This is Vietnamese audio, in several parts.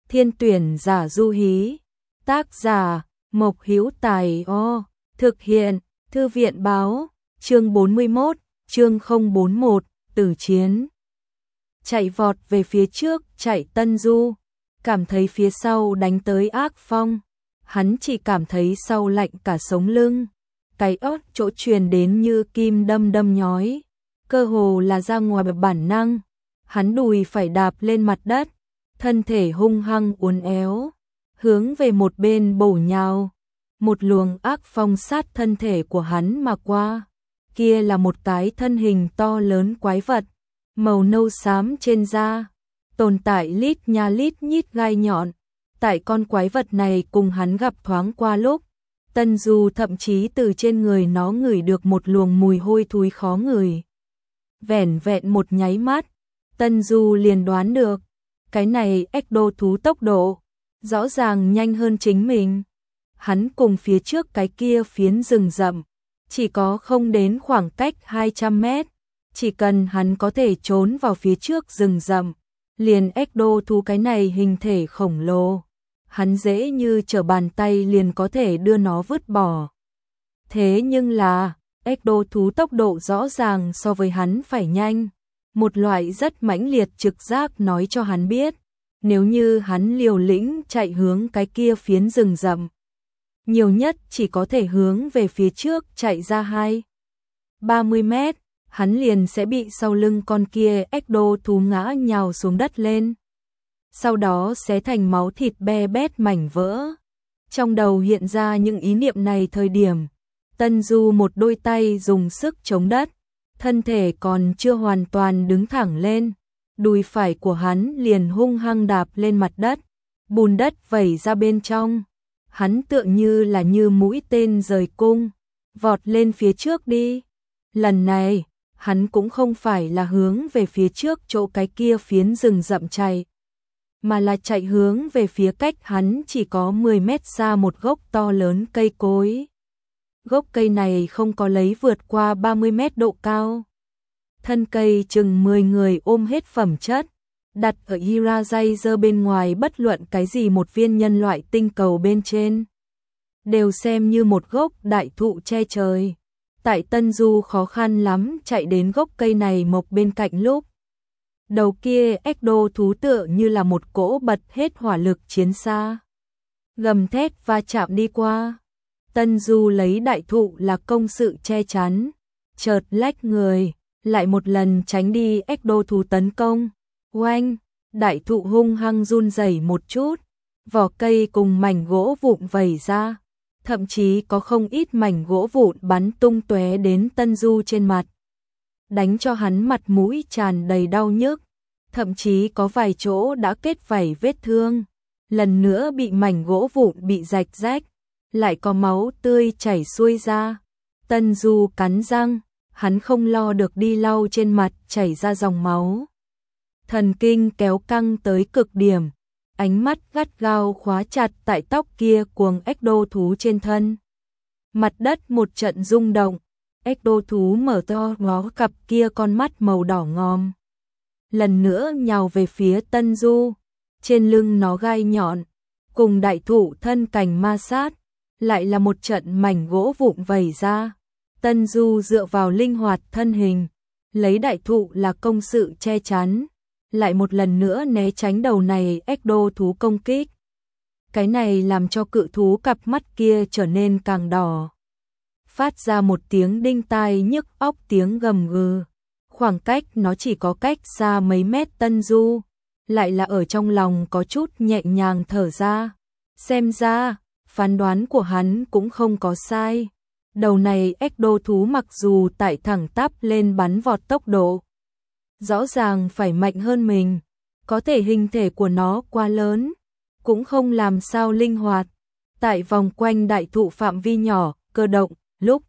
Thiên tuyển giả du hí. Tác giả, Mộc Hữu Tài O. Thực hiện, Thư viện báo, chương 41, chương 041, tử chiến. Chạy vọt về phía trước, chạy Tân Du. Cảm thấy phía sau đánh tới ác phong. Hắn chỉ cảm thấy sau lạnh cả sống lưng. Cái ớt chỗ truyền đến như kim đâm đâm nhói. Cơ hồ là ra ngoài bản năng. Hắn đùi phải đạp lên mặt đất. Thân thể hung hăng uốn éo. Hướng về một bên bổ nhào. Một luồng ác phong sát thân thể của hắn mà qua. Kia là một cái thân hình to lớn quái vật. Màu nâu xám trên da. Tồn tại lít nha lít nhít gai nhọn. Tại con quái vật này cùng hắn gặp thoáng qua lúc. Tân Du thậm chí từ trên người nó ngửi được một luồng mùi hôi thối khó ngửi. Vẻn vẹn một nháy mắt. Tân Du liền đoán được. Cái này ếch đô thú tốc độ. Rõ ràng nhanh hơn chính mình. Hắn cùng phía trước cái kia phiến rừng rậm. Chỉ có không đến khoảng cách 200 mét. Chỉ cần hắn có thể trốn vào phía trước rừng rậm. Liền ếch đô thú cái này hình thể khổng lồ. Hắn dễ như trở bàn tay liền có thể đưa nó vứt bỏ. Thế nhưng là, ếch đô thú tốc độ rõ ràng so với hắn phải nhanh. Một loại rất mãnh liệt trực giác nói cho hắn biết. Nếu như hắn liều lĩnh chạy hướng cái kia phiến rừng rậm. Nhiều nhất chỉ có thể hướng về phía trước chạy ra 20-30 mét. Hắn liền sẽ bị sau lưng con kia ếch đô thú ngã nhào xuống đất lên. Sau đó xé thành máu thịt be bét mảnh vỡ. Trong đầu hiện ra những ý niệm này thời điểm. Tân Du một đôi tay dùng sức chống đất. Thân thể còn chưa hoàn toàn đứng thẳng lên. Đùi phải của hắn liền hung hăng đạp lên mặt đất. Bùn đất vẩy ra bên trong. Hắn tựa như là như mũi tên rời cung. Vọt lên phía trước đi. Lần này, hắn cũng không phải là hướng về phía trước chỗ cái kia phiến rừng rậm chạy. Mà là chạy hướng về phía cách hắn chỉ có 10 mét xa một gốc to lớn cây cối. Gốc cây này không có lấy vượt qua 30 mét độ cao. Thân cây chừng 10 người ôm hết phẩm chất. Đặt ở Hirajizer bên ngoài bất luận cái gì một viên nhân loại tinh cầu bên trên. Đều xem như một gốc đại thụ che trời. Tại Tân Du khó khăn lắm chạy đến gốc cây này mọc bên cạnh lúc. Đầu kia ếch đô thú tựa như là một cỗ bật hết hỏa lực chiến xa. Gầm thét va chạm đi qua. Tân Du lấy đại thụ là công sự che chắn. Chợt lách người, lại một lần tránh đi ếch đô thú tấn công. Oanh, đại thụ hung hăng run rẩy một chút. Vỏ cây cùng mảnh gỗ vụn vẩy ra. Thậm chí có không ít mảnh gỗ vụn bắn tung tóe đến Tân Du trên mặt. Đánh cho hắn mặt mũi tràn đầy đau nhức. Thậm chí có vài chỗ đã kết vảy vết thương. Lần nữa bị mảnh gỗ vụn bị rạch rách. Lại có máu tươi chảy xuôi ra. Tân Du cắn răng. Hắn không lo được đi lau trên mặt chảy ra dòng máu. Thần kinh kéo căng tới cực điểm. Ánh mắt gắt gao khóa chặt tại tóc kia cuồng ếch đô thú trên thân. Mặt đất một trận rung động. Ếch đô thú mở to ngó cặp kia con mắt màu đỏ ngòm. Lần nữa nhào về phía Tân Du. Trên lưng nó gai nhọn. Cùng đại thụ thân cành ma sát. Lại là một trận mảnh gỗ vụn vẩy ra. Tân Du dựa vào linh hoạt thân hình. Lấy đại thụ là công sự che chắn. Lại một lần nữa né tránh đầu này ếch đô thú công kích. Cái này làm cho cự thú cặp mắt kia trở nên càng đỏ. Phát ra một tiếng đinh tai nhức óc tiếng gầm gừ. Khoảng cách nó chỉ có cách xa mấy mét Tân Du. Lại là ở trong lòng có chút nhẹ nhàng thở ra. Xem ra, phán đoán của hắn cũng không có sai. Đầu này ếch đô thú mặc dù tại thẳng tắp lên bắn vọt tốc độ. Rõ ràng phải mạnh hơn mình. Có thể hình thể của nó quá lớn. Cũng không làm sao linh hoạt. Tại vòng quanh đại thụ phạm vi nhỏ, cơ động, lúc.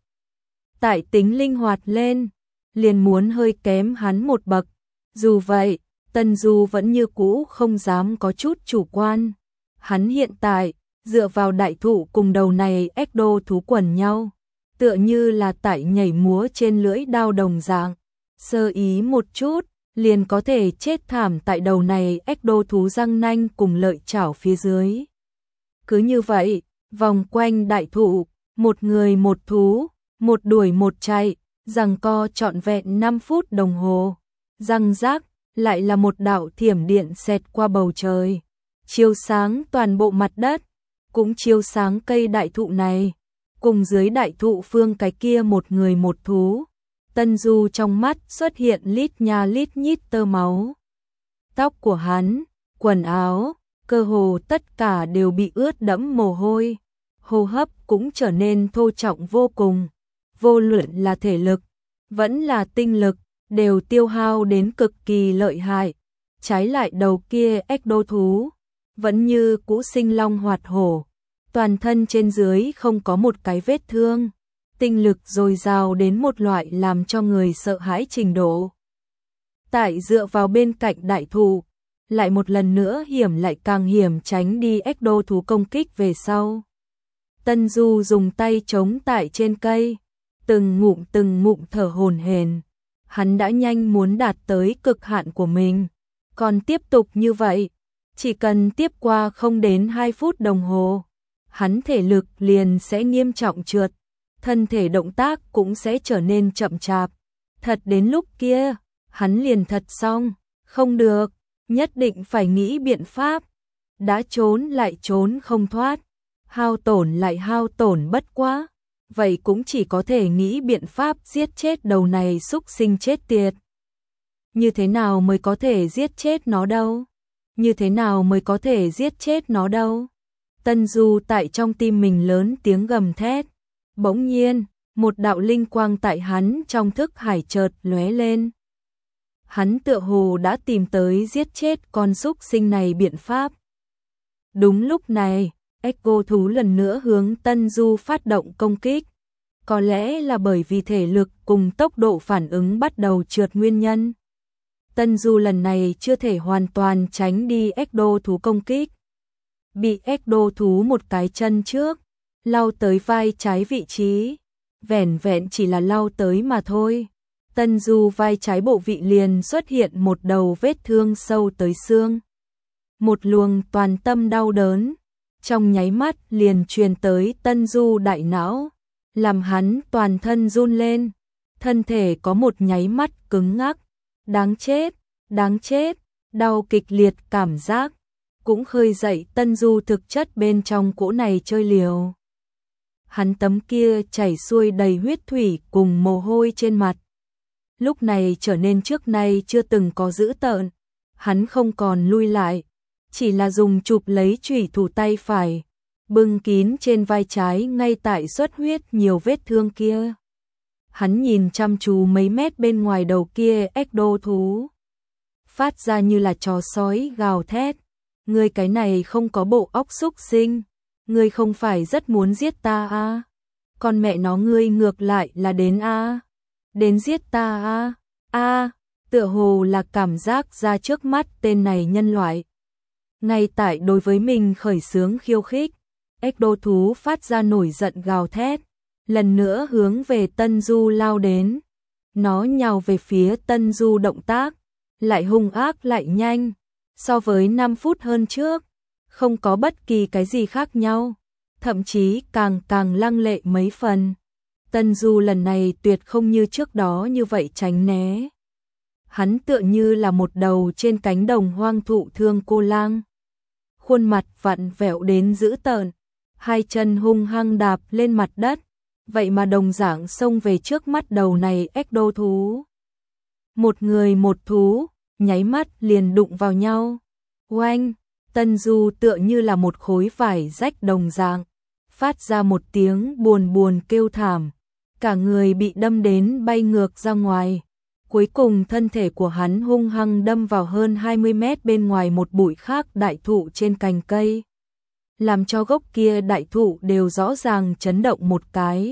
Tại tính linh hoạt lên. Liền muốn hơi kém hắn một bậc. Dù vậy, Tân Du vẫn như cũ không dám có chút chủ quan. Hắn hiện tại, dựa vào đại thụ cùng đầu này ếch đô thú quần nhau. Tựa như là tại nhảy múa trên lưỡi đao đồng dạng. Sơ ý một chút, liền có thể chết thảm tại đầu này ếch đô thú răng nanh cùng lợi chảo phía dưới. Cứ như vậy, vòng quanh đại thụ, một người một thú, một đuổi một chạy, giằng co trọn vẹn 5 phút đồng hồ. Răng rác, lại là một đạo thiểm điện xẹt qua bầu trời, chiếu sáng toàn bộ mặt đất, cũng chiếu sáng cây đại thụ này, cùng dưới đại thụ phương cái kia một người một thú. Tân Du trong mắt xuất hiện lít nha lít nhít tơ máu. Tóc của hắn, quần áo, cơ hồ tất cả đều bị ướt đẫm mồ hôi, hô hấp cũng trở nên thô trọng vô cùng, vô luận là thể lực, vẫn là tinh lực, đều tiêu hao đến cực kỳ lợi hại. Trái lại đầu kia ếch đô thú, vẫn như cũ sinh long hoạt hổ, toàn thân trên dưới không có một cái vết thương, tinh lực dồi dào đến một loại làm cho người sợ hãi trình độ. Tại dựa vào bên cạnh đại thụ, lại một lần nữa lại càng hiểm tránh đi ếch đô thú công kích về sau. Tân Du dùng tay chống tại trên cây, từng ngụm thở hổn hển. Hắn đã nhanh muốn đạt tới cực hạn của mình, còn tiếp tục như vậy, chỉ cần tiếp qua không đến 2 phút đồng hồ, hắn thể lực liền sẽ nghiêm trọng trượt, thân thể động tác cũng sẽ trở nên chậm chạp. Thật đến lúc kia, hắn liền thật xong, không được, nhất định phải nghĩ biện pháp. Đã trốn lại trốn không thoát, hao tổn lại hao tổn bất quá, vậy cũng chỉ có thể nghĩ biện pháp giết chết đầu này xúc sinh chết tiệt. Như thế nào mới có thể giết chết nó đâu? Như thế nào mới có thể giết chết nó đâu? Tân Du tại trong tim mình lớn tiếng gầm thét. Bỗng nhiên, một đạo linh quang tại hắn trong thức hải chợt lóe lên. Hắn tựa hồ đã tìm tới giết chết con xúc sinh này biện pháp. Đúng lúc này, ếch đô thú lần nữa hướng Tân Du phát động công kích. Có lẽ là bởi vì thể lực cùng tốc độ phản ứng bắt đầu trượt nguyên nhân. Tân Du lần này chưa thể hoàn toàn tránh đi ếch đô thú công kích. Bị ếch đô thú một cái chân trước, lao tới vai trái vị trí. Vẻn vẹn chỉ là lao tới mà thôi. Tân Du vai trái bộ vị liền xuất hiện một đầu vết thương sâu tới xương. Một luồng toàn tâm đau đớn, trong nháy mắt liền truyền tới Tân Du đại não, làm hắn toàn thân run lên, thân thể có một nháy mắt cứng ngắc, đáng chết, đau kịch liệt cảm giác, cũng khơi dậy Tân Du thực chất bên trong cỗ này chơi liều. Hắn tấm kia chảy xuôi đầy huyết thủy cùng mồ hôi trên mặt, lúc này trở nên trước nay chưa từng có dữ tợn, hắn không còn lui lại, chỉ là dùng chụp lấy chủy thủ tay phải, bưng kín trên vai trái ngay tại xuất huyết nhiều vết thương kia. Hắn nhìn chăm chú mấy mét bên ngoài đầu kia ếch đô thú, phát ra như là chó sói gào thét. Ngươi cái này không có bộ óc xúc sinh, ngươi không phải rất muốn giết ta à? Con mẹ nó ngươi ngược lại là đến à? Đến giết ta à? À, tựa hồ là cảm giác ra trước mắt tên này nhân loại. Ngay tại đối với mình khởi xướng khiêu khích, ếch đô thú phát ra nổi giận gào thét, lần nữa hướng về Tân Du lao đến. Nó nhào về phía Tân Du động tác, lại hung ác lại nhanh, so với 5 phút hơn trước, không có bất kỳ cái gì khác nhau, thậm chí càng lăng lệ mấy phần. Tân Du lần này tuyệt không như trước đó như vậy tránh né. Hắn tựa như là một đầu trên cánh đồng hoang thụ thương cô lang. Khuôn mặt vặn vẹo đến dữ tợn, hai chân hung hăng đạp lên mặt đất, vậy mà đồng dạng xông về trước mắt đầu này ếch đô thú. Một người một thú, nháy mắt liền đụng vào nhau. Oanh, Tân Du tựa như là một khối vải rách đồng dạng, phát ra một tiếng buồn kêu thảm, cả người bị đâm đến bay ngược ra ngoài. Cuối cùng thân thể của hắn hung hăng đâm vào hơn 20 mét bên ngoài một bụi khác đại thụ trên cành cây, làm cho gốc kia đại thụ đều rõ ràng chấn động một cái.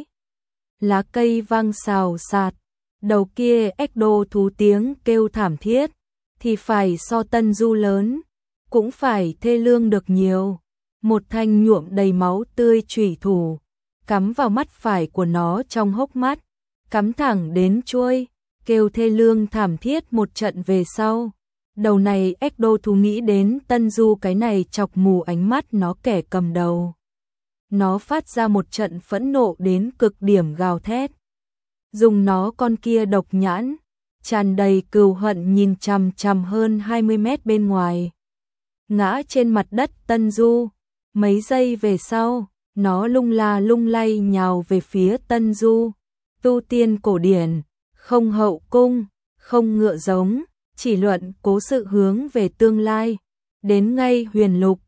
Lá cây vang xào xạc, đầu kia ếch đô thú tiếng kêu thảm thiết, thì phải so Tân Du lớn, cũng phải thê lương được nhiều. Một thanh nhuộm đầy máu tươi chủy thủ, cắm vào mắt phải của nó trong hốc mắt, cắm thẳng đến chuôi, kêu thê lương thảm thiết một trận về sau. Đầu này ếch đô thú nghĩ đến Tân Du cái này chọc mù ánh mắt nó kẻ cầm đầu. Nó phát ra một trận phẫn nộ đến cực điểm gào thét. Dùng nó con kia độc nhãn, tràn đầy cừu hận nhìn chằm chằm hơn 20 mét bên ngoài. Ngã trên mặt đất Tân Du, mấy giây về sau, nó lung la lung lay nhào về phía Tân Du. Tu tiên cổ điển, không hậu cung, không ngựa giống, chỉ luận cố sự hướng về tương lai. Đến ngay huyền lục,